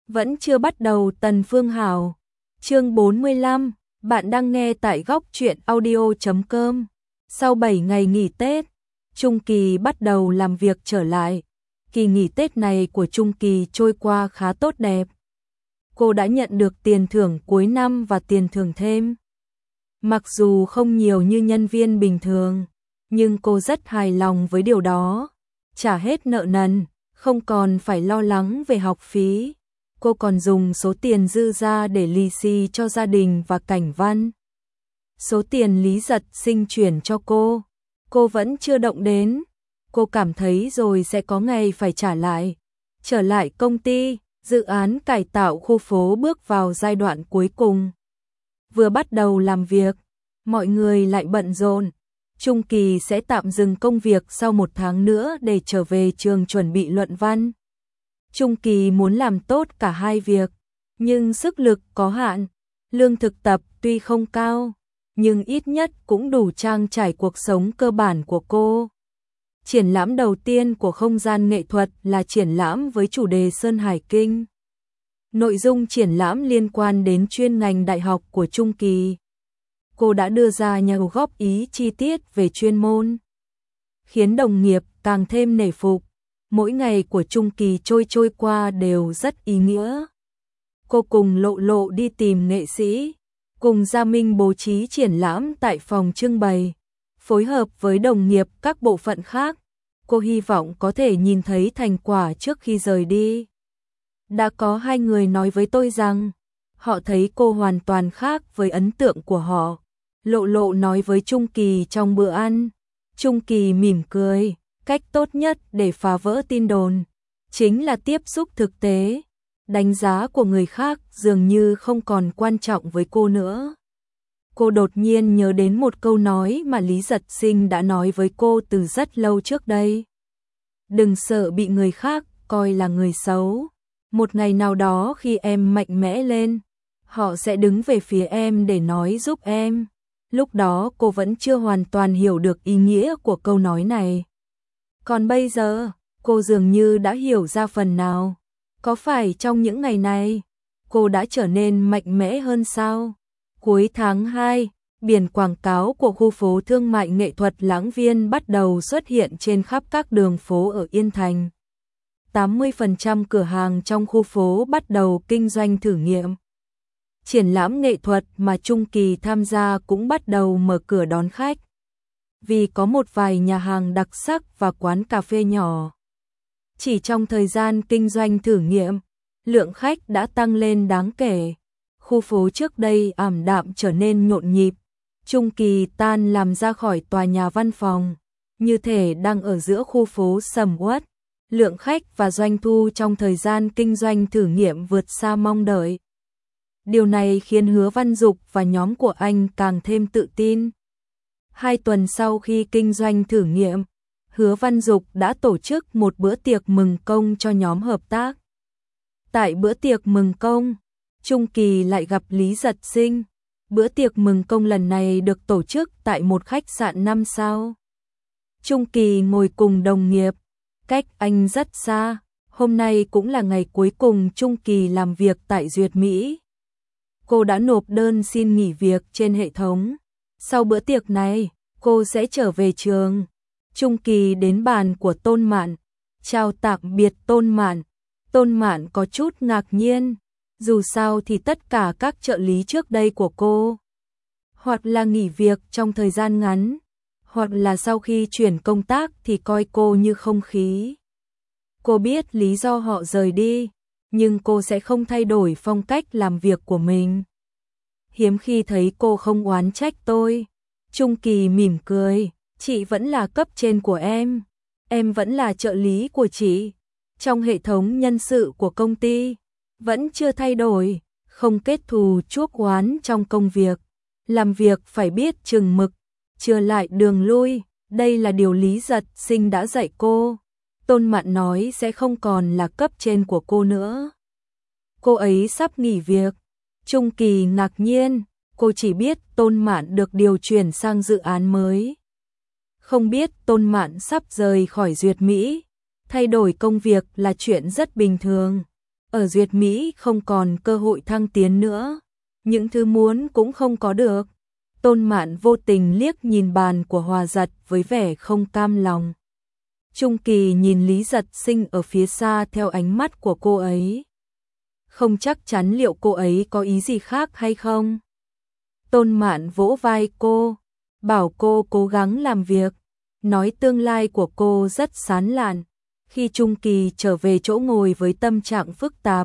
Vẫn chưa bắt đầu Tần Phương Hảo. Chương 45, bạn đang nghe tại góc truyện audio.com. Sau 7 ngày nghỉ Tết, Trung Kỳ bắt đầu làm việc trở lại. Kỳ nghỉ Tết này của Trung Kỳ trôi qua khá tốt đẹp. Cô đã nhận được tiền thưởng cuối năm và tiền thưởng thêm. Mặc dù không nhiều như nhân viên bình thường, nhưng cô rất hài lòng với điều đó. Trả hết nợ nần, không còn phải lo lắng về học phí. Cô còn dùng số tiền dư ra để lì xì cho gia đình và Cảnh Văn. Số tiền Lý Giật Sinh chuyển cho cô vẫn chưa động đến. Cô cảm thấy rồi sẽ có ngày phải trả lại. Trở lại công ty, dự án cải tạo khu phố bước vào giai đoạn cuối cùng. Vừa bắt đầu làm việc, mọi người lại bận rộn. Trung Kỳ sẽ tạm dừng công việc sau 1 tháng nữa để trở về trường chuẩn bị luận văn. Trung Kỳ muốn làm tốt cả hai việc, nhưng sức lực có hạn. Lương thực tập tuy không cao, nhưng ít nhất cũng đủ trang trải cuộc sống cơ bản của cô. Triển lãm đầu tiên của không gian nghệ thuật là triển lãm với chủ đề Sơn Hải Kinh. Nội dung triển lãm liên quan đến chuyên ngành đại học của Trung Kỳ. Cô đã đưa ra nhiều góp ý chi tiết về chuyên môn, khiến đồng nghiệp càng thêm nể phục. Mỗi ngày của Trung Kỳ trôi qua đều rất ý nghĩa. Cô cùng Lộ Lộ đi tìm nghệ sĩ, cùng Gia Minh bố trí triển lãm tại phòng trưng bày, phối hợp với đồng nghiệp các bộ phận khác. Cô hy vọng có thể nhìn thấy thành quả trước khi rời đi. Đã có 2 người nói với tôi rằng họ thấy cô hoàn toàn khác với ấn tượng của họ. Lộ Lộ nói với Trung Kỳ trong bữa ăn. Trung Kỳ mỉm cười, cách tốt nhất để phá vỡ tin đồn chính là tiếp xúc thực tế. Đánh giá của người khác dường như không còn quan trọng với cô nữa. Cô đột nhiên nhớ đến một câu nói mà Lý Giật Sinh đã nói với cô từ rất lâu trước đây. Đừng sợ bị người khác coi là người xấu. Một ngày nào đó khi em mạnh mẽ lên, họ sẽ đứng về phía em để nói giúp em. Lúc đó cô vẫn chưa hoàn toàn hiểu được ý nghĩa của câu nói này. Còn bây giờ, cô dường như đã hiểu ra phần nào. Có phải trong những ngày này, cô đã trở nên mạnh mẽ hơn sao? Cuối tháng 2, biển quảng cáo của khu phố thương mại nghệ thuật Lãng Viên bắt đầu xuất hiện trên khắp các đường phố ở Yên Thành. 80% cửa hàng trong khu phố bắt đầu kinh doanh thử nghiệm. Triển lãm nghệ thuật mà Trung Kỳ tham gia cũng bắt đầu mở cửa đón khách. Vì có một vài nhà hàng đặc sắc và quán cà phê nhỏ. Chỉ trong thời gian kinh doanh thử nghiệm, lượng khách đã tăng lên đáng kể. Khu phố trước đây ảm đạm trở nên nhộn nhịp. Trung Kỳ tan làm ra khỏi tòa nhà văn phòng, như thể đang ở giữa khu phố sầm uất. Lượng khách và doanh thu trong thời gian kinh doanh thử nghiệm vượt xa mong đợi. Điều này khiến Hứa Văn Dục và nhóm của anh càng thêm tự tin. 2 tuần sau khi kinh doanh thử nghiệm, Hứa Văn Dục đã tổ chức một bữa tiệc mừng công cho nhóm hợp tác. Tại bữa tiệc mừng công, Trung Kỳ lại gặp Lý Giật Sinh. Bữa tiệc mừng công lần này được tổ chức tại một khách sạn 5 sao. Trung Kỳ ngồi cùng đồng nghiệp, cách anh rất xa. Hôm nay cũng là ngày cuối cùng Trung Kỳ làm việc tại Duyệt Mỹ. Cô đã nộp đơn xin nghỉ việc trên hệ thống. Sau bữa tiệc này, cô sẽ trở về trường. Trung Kỳ đến bàn của Tôn Mạn, chào tạm biệt Tôn Mạn. Tôn Mạn có chút ngạc nhiên, dù sao thì tất cả các trợ lý trước đây của cô, hoặc là nghỉ việc trong thời gian ngắn, hoặc là sau khi chuyển công tác thì coi cô như không khí. Cô biết lý do họ rời đi, nhưng cô sẽ không thay đổi phong cách làm việc của mình. Hiếm khi thấy cô không oán trách tôi. Trung Kỳ mỉm cười, chị vẫn là cấp trên của em vẫn là trợ lý của chị. Trong hệ thống nhân sự của công ty, vẫn chưa thay đổi, không kết thù chuốc oán trong công việc. Làm việc phải biết chừng mực, chừa lại đường lui, đây là điều Lý Giật Sinh đã dạy cô. Tôn Mạn nói sẽ không còn là cấp trên của cô nữa. Cô ấy sắp nghỉ việc. Trung Kỳ ngạc nhiên, cô chỉ biết Tôn Mạn được điều chuyển sang dự án mới. Không biết Tôn Mạn sắp rời khỏi Duyệt Mỹ. Thay đổi công việc là chuyện rất bình thường. ở Duyệt Mỹ không còn cơ hội thăng tiến nữa, những thứ muốn cũng không có được. Tôn Mạn vô tình liếc nhìn bàn của Hòa Giật với vẻ không cam lòng. Trung Kỳ nhìn Lý Giật Sinh ở phía xa theo ánh mắt của cô ấy. Không chắc chắn liệu cô ấy có ý gì khác hay không. Tôn Mạn vỗ vai cô, bảo cô cố gắng làm việc, nói tương lai của cô rất sáng lạn. Khi Trung Kỳ trở về chỗ ngồi với tâm trạng phức tạp,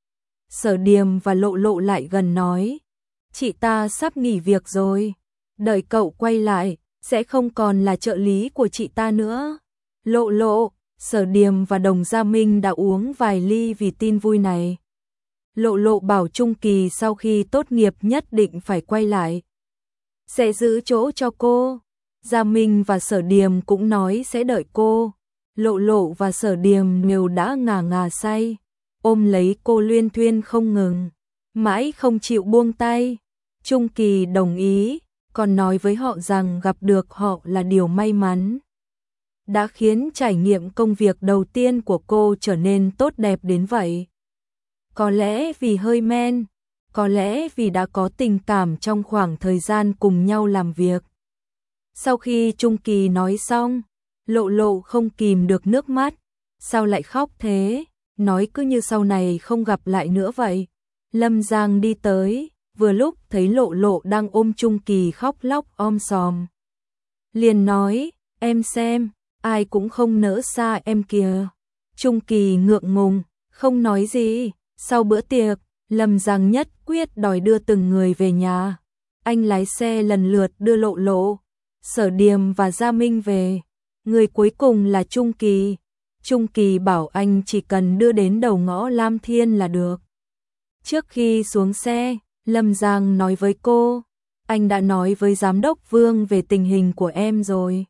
Sở Điềm và Lộ Lộ lại gần nói, chị ta sắp nghỉ việc rồi, đợi cậu quay lại, sẽ không còn là trợ lý của chị ta nữa. Lộ Lộ, Sở Điềm và Đồng Gia Minh đã uống vài ly vì tin vui này. Lộ Lộ bảo Trung Kỳ sau khi tốt nghiệp nhất định phải quay lại, sẽ giữ chỗ cho cô. Gia Minh và Sở Điềm cũng nói sẽ đợi cô. Lộ Lộ và Sở Điềm đều đã ngà ngà say, ôm lấy cô luyên thuyên không ngừng, mãi không chịu buông tay. Trung Kỳ đồng ý, còn nói với họ rằng gặp được họ là điều may mắn, đã khiến trải nghiệm công việc đầu tiên của cô trở nên tốt đẹp đến vậy. Có lẽ vì hơi men, có lẽ vì đã có tình cảm trong khoảng thời gian cùng nhau làm việc. Sau khi Trung Kỳ nói xong, Lộ Lộ không kìm được nước mắt. Sao lại khóc thế? Nói cứ như sau này không gặp lại nữa vậy. Lâm Giang đi tới, vừa lúc thấy Lộ Lộ đang ôm Trung Kỳ khóc lóc om sòm. Liền nói, em xem, ai cũng không nỡ xa em kìa. Trung Kỳ ngượng ngùng, không nói gì. Sau bữa tiệc, Lâm Giang nhất quyết đòi đưa từng người về nhà. Anh lái xe lần lượt đưa Lộ Lộ, Sở Điềm và Gia Minh về. Người cuối cùng là Trung Kỳ. Trung Kỳ bảo anh chỉ cần đưa đến đầu ngõ Lam Thiên là được. Trước khi xuống xe, Lâm Giang nói với cô, anh đã nói với Giám đốc Vương về tình hình của em rồi.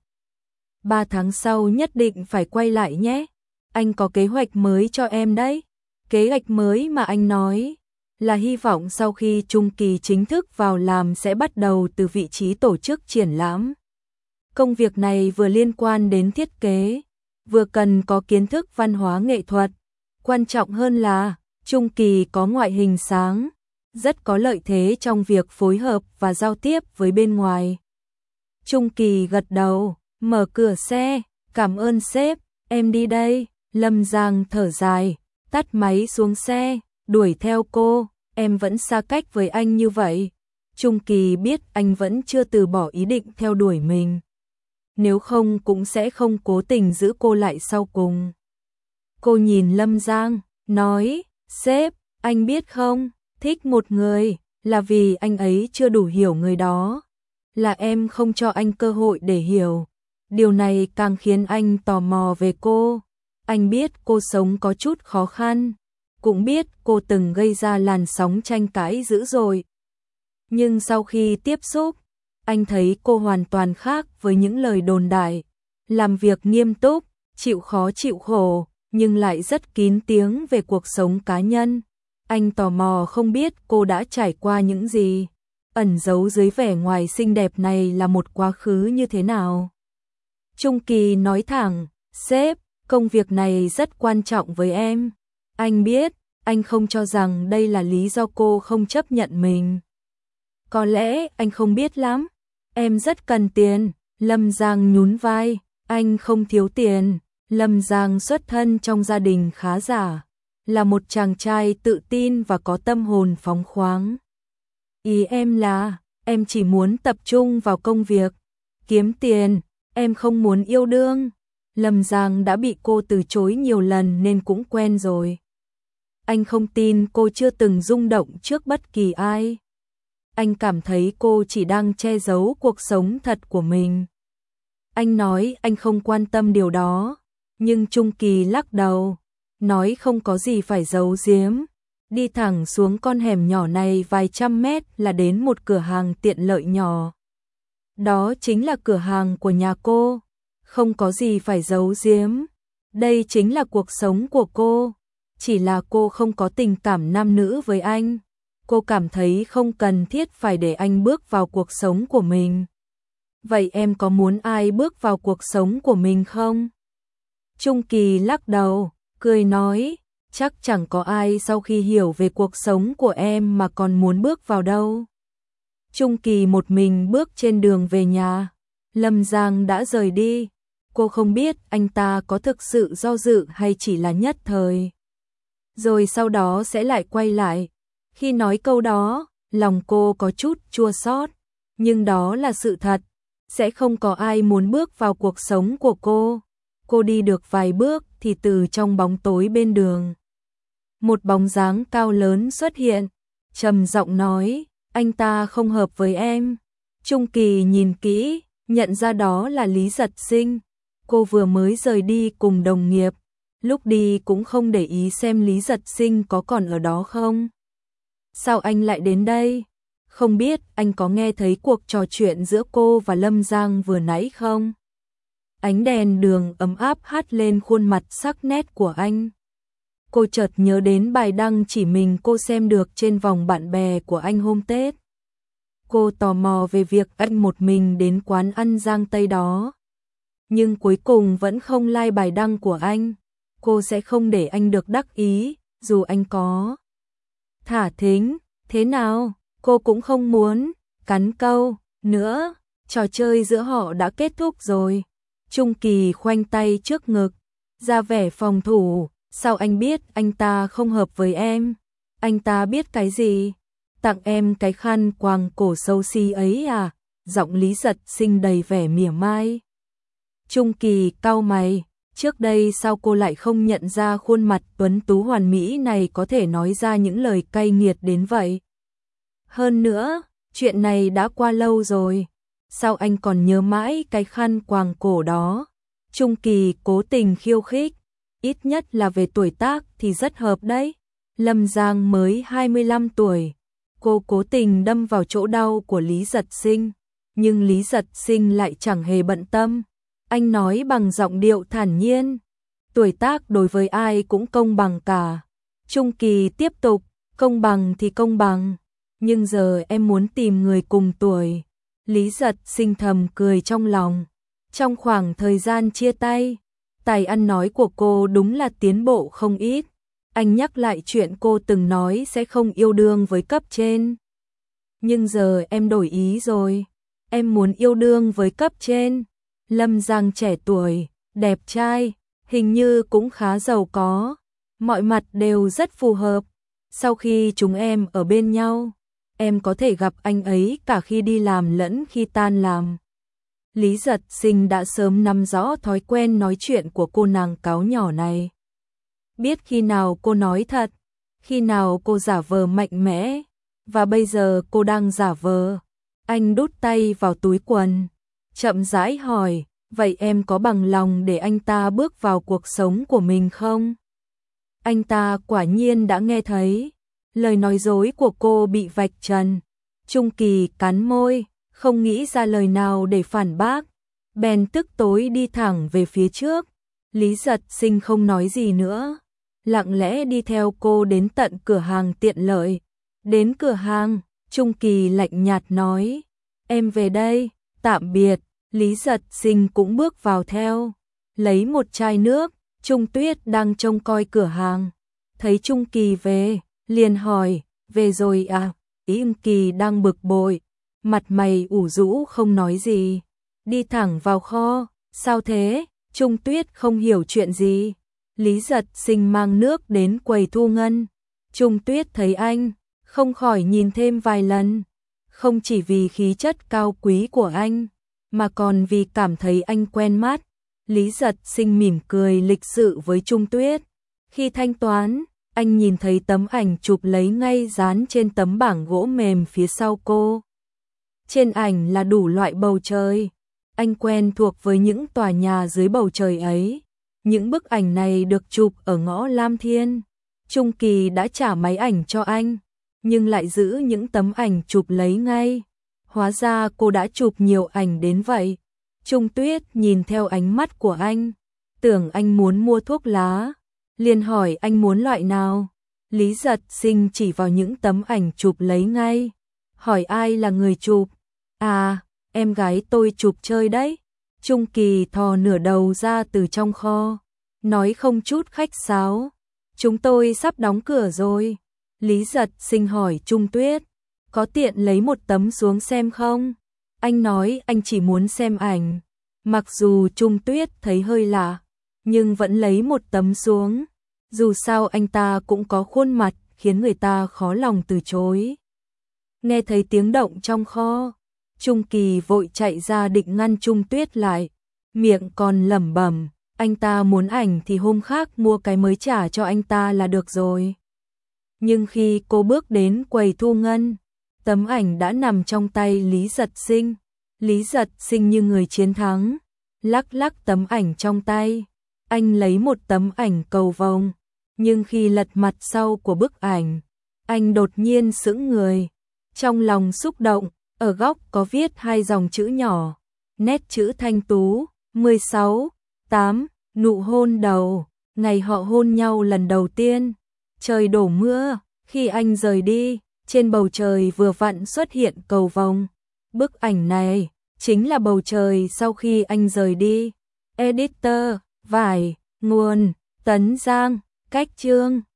3 tháng sau nhất định phải quay lại nhé. Anh có kế hoạch mới cho em đấy. Kế hoạch mới mà anh nói là hy vọng sau khi Trung Kỳ chính thức vào làm sẽ bắt đầu từ vị trí tổ chức triển lãm. Công việc này vừa liên quan đến thiết kế, vừa cần có kiến thức văn hóa nghệ thuật. Quan trọng hơn là Trung Kỳ có ngoại hình sáng, rất có lợi thế trong việc phối hợp và giao tiếp với bên ngoài. Trung Kỳ gật đầu, mở cửa xe, cảm ơn sếp, em đi đây. Lâm Giang thở dài, tắt máy xuống xe, đuổi theo cô, em vẫn xa cách với anh như vậy. Trung Kỳ biết anh vẫn chưa từ bỏ ý định theo đuổi mình. Nếu không cũng sẽ không cố tình giữ cô lại sau cùng. Cô nhìn Lâm Giang, nói, sếp, anh biết không, thích một người, là vì anh ấy chưa đủ hiểu người đó. Là em không cho anh cơ hội để hiểu. Điều này càng khiến anh tò mò về cô. Anh biết cô sống có chút khó khăn, cũng biết cô từng gây ra làn sóng tranh cãi dữ dội. Nhưng sau khi tiếp xúc, anh thấy cô hoàn toàn khác với những lời đồn đại. Làm việc nghiêm túc, chịu khó chịu khổ, nhưng lại rất kín tiếng về cuộc sống cá nhân. Anh tò mò không biết cô đã trải qua những gì, ẩn giấu dưới vẻ ngoài xinh đẹp này là một quá khứ như thế nào. Trung Kỳ nói thẳng, sếp, công việc này rất quan trọng với em. Anh biết, anh không cho rằng đây là lý do cô không chấp nhận mình. Có lẽ anh không biết lắm. Em rất cần tiền. Lâm Giang nhún vai, anh không thiếu tiền. Lâm Giang xuất thân trong gia đình khá giả, là một chàng trai tự tin và có tâm hồn phóng khoáng. Ý em là, em chỉ muốn tập trung vào công việc, kiếm tiền, em không muốn yêu đương. Lâm Giang đã bị cô từ chối nhiều lần nên cũng quen rồi. Anh không tin cô chưa từng rung động trước bất kỳ ai. Anh cảm thấy cô chỉ đang che giấu cuộc sống thật của mình. Anh nói anh không quan tâm điều đó, nhưng Trung Kỳ lắc đầu, nói không có gì phải giấu giếm. Đi thẳng xuống con hẻm nhỏ này vài trăm mét là đến một cửa hàng tiện lợi nhỏ. Đó chính là cửa hàng của nhà cô. Không có gì phải giấu giếm. Đây chính là cuộc sống của cô. Chỉ là cô không có tình cảm nam nữ với anh. Cô cảm thấy không cần thiết phải để anh bước vào cuộc sống của mình. Vậy em có muốn ai bước vào cuộc sống của mình không? Trung Kỳ lắc đầu, cười nói, chắc chẳng có ai sau khi hiểu về cuộc sống của em mà còn muốn bước vào đâu. Trung Kỳ một mình bước trên đường về nhà, Lâm Giang đã rời đi. Cô không biết anh ta có thực sự do dự hay chỉ là nhất thời. Rồi sau đó sẽ lại quay lại. Khi nói câu đó, lòng cô có chút chua xót, nhưng đó là sự thật. Sẽ không có ai muốn bước vào cuộc sống của cô. Cô đi được vài bước thì từ trong bóng tối bên đường, một bóng dáng cao lớn xuất hiện, trầm giọng nói, anh ta không hợp với em. Trung Kỳ nhìn kỹ, nhận ra đó là Lý Giật Sinh. Cô vừa mới rời đi cùng đồng nghiệp, lúc đi cũng không để ý xem Lý Giật Sinh có còn ở đó không. Sao anh lại đến đây? Không biết anh có nghe thấy cuộc trò chuyện giữa cô và Lâm Giang vừa nãy không? Ánh đèn đường ấm áp hắt lên khuôn mặt sắc nét của anh. Cô chợt nhớ đến bài đăng chỉ mình cô xem được trên vòng bạn bè của anh hôm Tết. Cô tò mò về việc anh một mình đến quán ăn Giang Tây đó. Nhưng cuối cùng vẫn không like bài đăng của anh. Cô sẽ không để anh được đắc ý, dù anh có thả thính, thế nào, cô cũng không muốn cắn câu nữa. Trò chơi giữa họ đã kết thúc rồi. Trung Kỳ khoanh tay trước ngực, ra vẻ phòng thủ. Sao anh biết anh ta không hợp với em? Anh ta biết cái gì? Tặng em cái khăn quàng cổ xấu xí ấy à? Giọng Lý Giật Sinh đầy vẻ mỉa mai. Trung Kỳ cau mày, trước đây sao cô lại không nhận ra khuôn mặt tuấn tú hoàn mỹ này có thể nói ra những lời cay nghiệt đến vậy? Hơn nữa, chuyện này đã qua lâu rồi. Sao anh còn nhớ mãi cái khăn quàng cổ đó? Trung Kỳ cố tình khiêu khích, ít nhất là về tuổi tác thì rất hợp đấy. Lâm Giang mới 25 tuổi. Cô cố tình đâm vào chỗ đau của Lý Giật Sinh, nhưng Lý Giật Sinh lại chẳng hề bận tâm. Anh nói bằng giọng điệu thản nhiên, tuổi tác đối với ai cũng công bằng cả. Trung Kỳ tiếp tục, công bằng thì công bằng, nhưng giờ em muốn tìm người cùng tuổi. Lý Giật Sinh thầm cười trong lòng. Trong khoảng thời gian chia tay, tài ăn nói của cô đúng là tiến bộ không ít. Anh nhắc lại chuyện cô từng nói sẽ không yêu đương với cấp trên. Nhưng giờ em đổi ý rồi. Em muốn yêu đương với cấp trên. Lâm Giang trẻ tuổi, đẹp trai, hình như cũng khá giàu có. Mọi mặt đều rất phù hợp. Sau khi chúng em ở bên nhau, em có thể gặp anh ấy cả khi đi làm lẫn khi tan làm. Lý Giật Sinh đã sớm nắm rõ thói quen nói chuyện của cô nàng cáo nhỏ này. Biết khi nào cô nói thật, khi nào cô giả vờ mạnh mẽ, và bây giờ cô đang giả vờ. Anh đút tay vào túi quần, chậm rãi hỏi, vậy em có bằng lòng để anh ta bước vào cuộc sống của mình không? Anh ta quả nhiên đã nghe thấy, lời nói dối của cô bị vạch trần. Trung Kỳ cắn môi, không nghĩ ra lời nào để phản bác, bèn tức tối đi thẳng về phía trước. Lý Giật Sinh không nói gì nữa, lặng lẽ đi theo cô đến tận cửa hàng tiện lợi. Đến cửa hàng, Trung Kỳ lạnh nhạt nói, em về đây, tạm biệt. Lý Giật Sinh cũng bước vào theo, lấy một chai nước. Trung Tuyết đang trông coi cửa hàng, thấy Trung Kỳ về, liền hỏi, về rồi à? Trung Kỳ đang bực bội, mặt mày ủ rũ không nói gì, đi thẳng vào kho. Sao thế? Trung Tuyết không hiểu chuyện gì. Lý Giật Sinh mang nước đến quầy thu ngân. Trung Tuyết thấy anh, không khỏi nhìn thêm vài lần, không chỉ vì khí chất cao quý của anh, mà còn vì cảm thấy anh quen mắt. Lý Giật Sinh mỉm cười lịch sự với Trung Tuyết. Khi thanh toán, anh nhìn thấy tấm ảnh chụp lấy ngay dán trên tấm bảng gỗ mềm phía sau cô. Trên ảnh là đủ loại bầu trời. Anh quen thuộc với những tòa nhà dưới bầu trời ấy. Những bức ảnh này được chụp ở ngõ Lam Thiên. Trung Kỳ đã trả máy ảnh cho anh, nhưng lại giữ những tấm ảnh chụp lấy ngay. Hóa ra cô đã chụp nhiều ảnh đến vậy. Trung Tuyết nhìn theo ánh mắt của anh, tưởng anh muốn mua thuốc lá, liền hỏi anh muốn loại nào. Lý Giật Sinh chỉ vào những tấm ảnh chụp lấy ngay, hỏi ai là người chụp. À, em gái tôi chụp chơi đấy. Trung Kỳ thò nửa đầu ra từ trong kho, nói không chút khách sáo. Chúng tôi sắp đóng cửa rồi. Lý Giật Sinh hỏi Trung Tuyết, có tiện lấy một tấm xuống xem không? Anh nói anh chỉ muốn xem ảnh. Mặc dù Trung Tuyết thấy hơi lạ, nhưng vẫn lấy một tấm xuống. Dù sao anh ta cũng có khuôn mặt khiến người ta khó lòng từ chối. Nghe thấy tiếng động trong kho, Trung Kỳ vội chạy ra định ngăn Trung Tuyết lại, miệng còn lẩm bẩm, anh ta muốn ảnh thì hôm khác mua cái mới trả cho anh ta là được rồi. Nhưng khi cô bước đến quầy thu ngân, tấm ảnh đã nằm trong tay Lý Giật Sinh. Lý Giật Sinh như người chiến thắng, lắc lắc tấm ảnh trong tay. Anh lấy một tấm ảnh cầu vồng, nhưng khi lật mặt sau của bức ảnh, anh đột nhiên sững người. Trong lòng xúc động, ở góc có viết hai dòng chữ nhỏ, nét chữ thanh tú, 16/8, nụ hôn đầu, ngày họ hôn nhau lần đầu tiên. Trời đổ mưa, khi anh rời đi, trên bầu trời vừa vặn xuất hiện cầu vồng. Bức ảnh này chính là bầu trời sau khi anh rời đi. Editor, vải, nguồn, Tấn Giang, cách chương.